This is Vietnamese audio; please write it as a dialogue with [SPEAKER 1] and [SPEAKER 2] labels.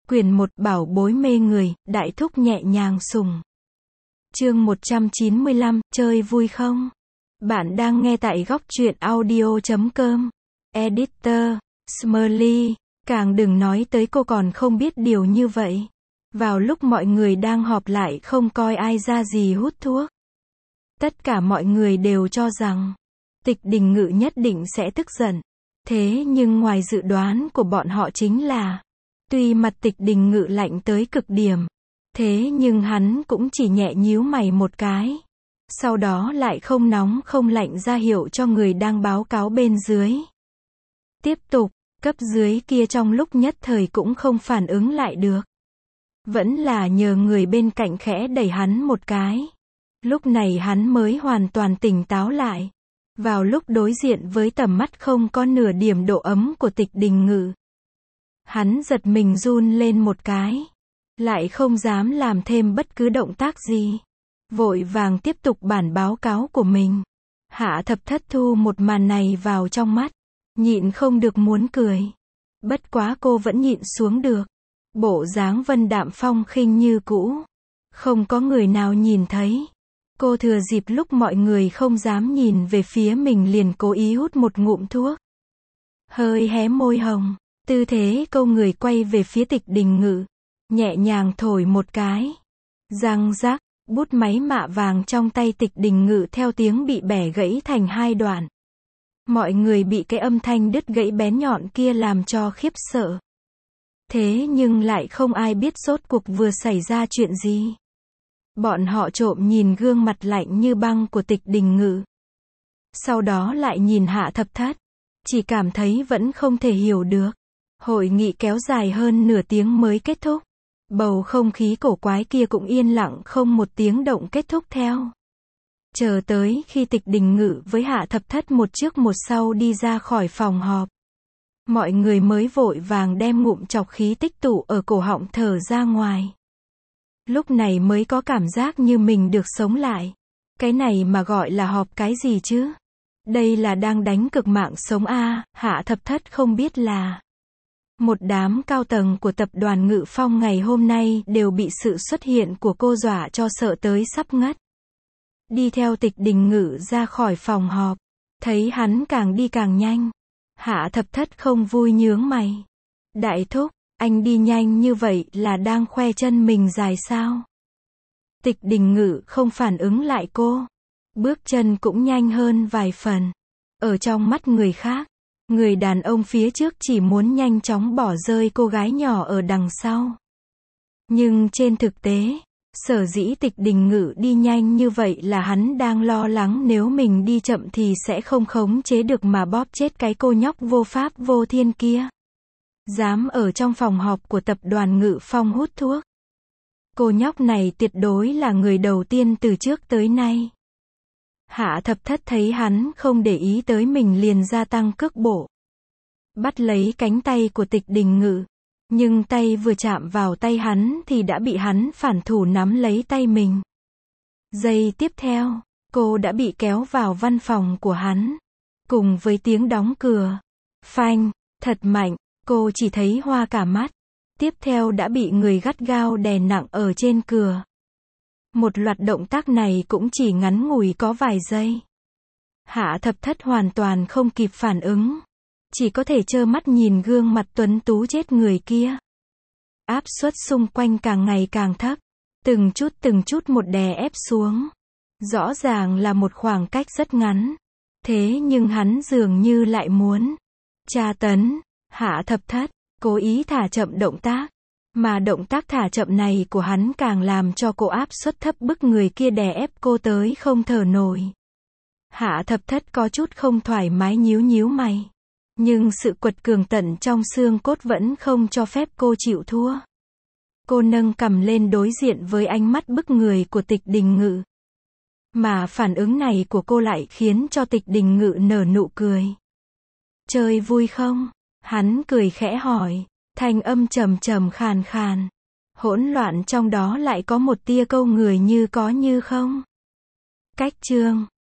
[SPEAKER 1] Quyển 1 Bảo bối mê người, đại thúc nhẹ nhàng sủng. Chương 195, chơi vui không? Bạn đang nghe tại góc truyện audio.com. Editor, Smiley, càng đừng nói tới cô còn không biết điều như vậy. Vào lúc mọi người đang họp lại không coi ai ra gì hút thuốc. Tất cả mọi người đều cho rằng, Tịch Đình Ngự nhất định sẽ tức giận. Thế nhưng ngoài dự đoán của bọn họ chính là, tuy mặt Tịch Đình Ngự lạnh tới cực điểm, thế nhưng hắn cũng chỉ nhẹ nhíu mày một cái. Sau đó lại không nóng không lạnh ra hiệu cho người đang báo cáo bên dưới. Tiếp tục, cấp dưới kia trong lúc nhất thời cũng không phản ứng lại được. Vẫn là nhờ người bên cạnh khẽ đẩy hắn một cái. Lúc này hắn mới hoàn toàn tỉnh táo lại. Vào lúc đối diện với tầm mắt không có nửa điểm độ ấm của Tịch Đình Ngự, hắn giật mình run lên một cái. Lại không dám làm thêm bất cứ động tác gì. Vội vàng tiếp tục bản báo cáo của mình. Hạ Thập Thất thu một màn này vào trong mắt. Nhịn không được muốn cười. Bất quá cô vẫn nhịn xuống được. Bộ dáng vân đạm phong khinh như cũ. Không có người nào nhìn thấy. Cô thừa dịp lúc mọi người không dám nhìn về phía mình liền cố ý hút một ngụm thuốc. Hơi hé môi hồng. Tư thế câu người quay về phía Tịch Đình Ngự. Nhẹ nhàng thổi một cái. Răng rắc, bút máy mạ vàng trong tay Tịch Đình Ngự theo tiếng bị bẻ gãy thành hai đoạn. Mọi người bị cái âm thanh đứt gãy bén nhọn kia làm cho khiếp sợ. Thế nhưng lại không ai biết rốt cuộc vừa xảy ra chuyện gì. Bọn họ trộm nhìn gương mặt lạnh như băng của Tịch Đình Ngự. Sau đó lại nhìn Hạ Thập Thất. Chỉ cảm thấy vẫn không thể hiểu được. Hội nghị kéo dài hơn nửa tiếng mới kết thúc. Bầu không khí cổ quái kia cũng yên lặng không một tiếng động kết thúc theo. Chờ tới khi Tịch Đình Ngự với Hạ Thập Thất một trước một sau đi ra khỏi phòng họp. Mọi người mới vội vàng đem ngụm trọc khí tích tụ ở cổ họng thở ra ngoài. Lúc này mới có cảm giác như mình được sống lại. Cái này mà gọi là họp cái gì chứ? Đây là đang đánh cực mạng sống a. Hạ Thập Thất không biết là một đám cao tầng của tập đoàn Ngự Phong ngày hôm nay đều bị sự xuất hiện của cô dọa cho sợ tới sắp ngất. Đi theo Tịch Đình Ngự ra khỏi phòng họp. Thấy hắn càng đi càng nhanh. Hạ Thập Thất không vui nhướng mày. Đại thúc, anh đi nhanh như vậy là đang khoe chân mình dài sao? Tịch Đình Ngự không phản ứng lại cô. Bước chân cũng nhanh hơn vài phần. Ở trong mắt người khác, người đàn ông phía trước chỉ muốn nhanh chóng bỏ rơi cô gái nhỏ ở đằng sau. Nhưng trên thực tế, sở dĩ Tịch Đình Ngự đi nhanh như vậy là hắn đang lo lắng nếu mình đi chậm thì sẽ không khống chế được mà bóp chết cái cô nhóc vô pháp vô thiên kia. Dám ở trong phòng họp của tập đoàn Ngự Phong hút thuốc. Cô nhóc này tuyệt đối là người đầu tiên từ trước tới nay. Hạ Thập Thất thấy hắn không để ý tới mình liền gia tăng cước bộ. Bắt lấy cánh tay của Tịch Đình Ngự. Nhưng tay vừa chạm vào tay hắn thì đã bị hắn phản thủ nắm lấy tay mình. Giây tiếp theo, cô đã bị kéo vào văn phòng của hắn. Cùng với tiếng đóng cửa. Phanh, thật mạnh, cô chỉ thấy hoa cả mắt. Tiếp theo đã bị người gắt gao đè nặng ở trên cửa. Một loạt động tác này cũng chỉ ngắn ngủi có vài giây. Hạ Thập Thất hoàn toàn không kịp phản ứng. Chỉ có thể trơ mắt nhìn gương mặt tuấn tú chết người kia. Áp suất xung quanh càng ngày càng thấp. Từng chút một đè ép xuống. Rõ ràng là một khoảng cách rất ngắn. Thế nhưng hắn dường như lại muốn tra tấn. Hạ Thập Thất cố ý thả chậm động tác. Mà động tác thả chậm này của hắn càng làm cho cô áp suất thấp bức người kia đè ép cô tới không thở nổi. Hạ Thập Thất có chút không thoải mái nhíu mày. Nhưng sự quật cường tận trong xương cốt vẫn không cho phép cô chịu thua. Cô nâng cằm lên đối diện với ánh mắt bức người của Tịch Đình Ngự. Mà phản ứng này của cô lại khiến cho Tịch Đình Ngự nở nụ cười. Chơi vui không? Hắn cười khẽ hỏi. Thanh âm trầm trầm khàn khàn. Hỗn loạn trong đó lại có một tia câu người như có như không. Cách chương